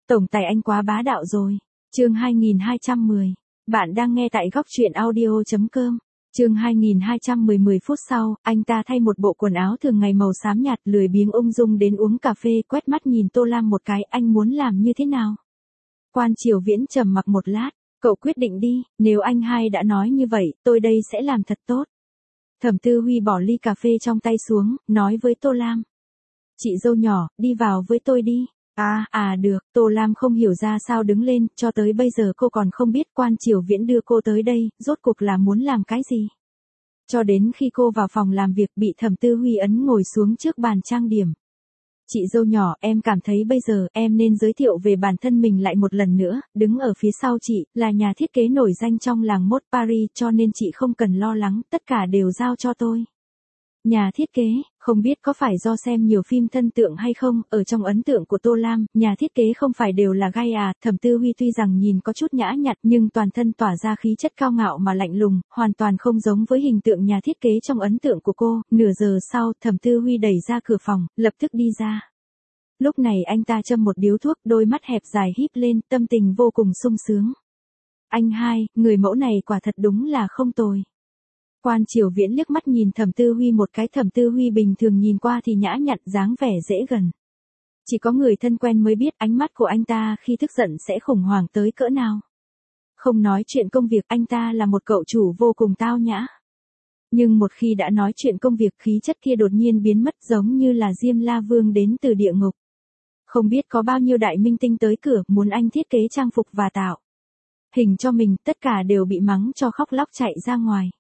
Tổng tài anh quá bá đạo rồi. Chương 2210. Bạn đang nghe tại góc truyện audio.com. Chương 2210 10 phút sau, anh ta thay một bộ quần áo thường ngày màu xám nhạt, lười biếng ung dung đến uống cà phê, quét mắt nhìn Tô Lam một cái, anh muốn làm như thế nào? Quan Triều Viễn trầm mặc một lát, cậu quyết định đi, nếu anh hai đã nói như vậy, tôi đây sẽ làm thật tốt. Thẩm Tư Huy bỏ ly cà phê trong tay xuống, nói với Tô Lam. Chị dâu nhỏ, đi vào với tôi đi. Được, Tô Lam không hiểu ra sao đứng lên, cho tới bây giờ cô còn không biết Quan Triều Viễn đưa cô tới đây, rốt cuộc là muốn làm cái gì. Cho đến khi cô vào phòng làm việc bị Thẩm Tư Huy ấn ngồi xuống trước bàn trang điểm. Chị dâu nhỏ, em cảm thấy bây giờ em nên giới thiệu về bản thân mình lại một lần nữa, đứng ở phía sau chị, là nhà thiết kế nổi danh trong làng mốt Paris, cho nên chị không cần lo lắng, tất cả đều giao cho tôi. Nhà thiết kế, không biết có phải do xem nhiều phim thân tượng hay không, ở trong ấn tượng của Tô Lam, nhà thiết kế không phải đều là gai à. Thẩm Tư Huy tuy rằng nhìn có chút nhã nhặn nhưng toàn thân tỏa ra khí chất cao ngạo mà lạnh lùng, hoàn toàn không giống với hình tượng nhà thiết kế trong ấn tượng của cô. Nửa giờ sau, Thẩm Tư Huy đẩy ra cửa phòng, lập tức đi ra. Lúc này anh ta châm một điếu thuốc, đôi mắt hẹp dài híp lên, tâm tình vô cùng sung sướng. Anh hai, người mẫu này quả thật đúng là không tồi. Quan Triều Viễn liếc mắt nhìn Thẩm Tư Huy một cái. Thẩm Tư Huy bình thường nhìn qua thì nhã nhặn, dáng vẻ dễ gần. Chỉ có người thân quen mới biết ánh mắt của anh ta khi tức giận sẽ khủng hoảng tới cỡ nào. Không nói chuyện công việc, anh ta là một cậu chủ vô cùng tao nhã. Nhưng một khi đã nói chuyện công việc, khí chất kia đột nhiên biến mất, giống như là Diêm La Vương đến từ địa ngục. Không biết có bao nhiêu đại minh tinh tới cửa muốn anh thiết kế trang phục và tạo hình cho mình, tất cả đều bị mắng cho khóc lóc chạy ra ngoài.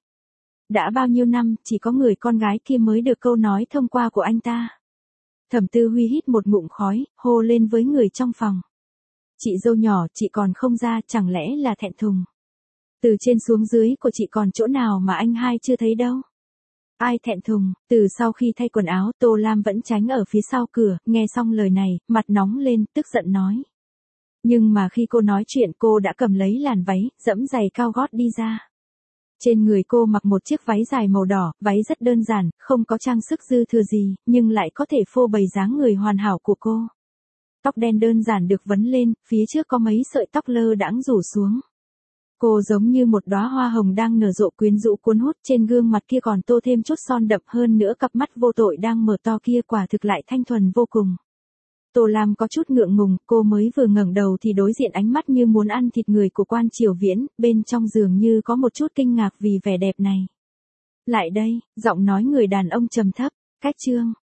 Đã bao nhiêu năm, chỉ có người con gái kia mới được câu nói thông qua của anh ta. Thẩm Tư Huy hít một ngụm khói, hô lên với người trong phòng. Chị dâu nhỏ, chị còn không ra, chẳng lẽ là thẹn thùng? Từ trên xuống dưới của chị còn chỗ nào mà anh hai chưa thấy đâu? Ai thẹn thùng? Từ sau khi thay quần áo, Tô Lam vẫn tránh ở phía sau cửa, nghe xong lời này, mặt nóng lên, tức giận nói. Nhưng mà khi cô nói chuyện, cô đã cầm lấy làn váy, dẫm giày cao gót đi ra. Trên người cô mặc một chiếc váy dài màu đỏ, váy rất đơn giản, không có trang sức dư thừa gì, nhưng lại có thể phô bày dáng người hoàn hảo của cô. Tóc đen đơn giản được vấn lên, phía trước có mấy sợi tóc lơ đãng rủ xuống. Cô giống như một đóa hoa hồng đang nở rộ, quyến rũ cuốn hút, trên gương mặt kia còn tô thêm chút son đậm, hơn nữa cặp mắt vô tội đang mở to kia quả thực lại thanh thuần vô cùng. Tô Lam có chút ngượng ngùng, cô mới vừa ngẩng đầu thì đối diện ánh mắt như muốn ăn thịt người của Quan Triều Viễn, bên trong dường như có một chút kinh ngạc vì vẻ đẹp này. Lại đây, giọng nói người đàn ông trầm thấp, cách chương.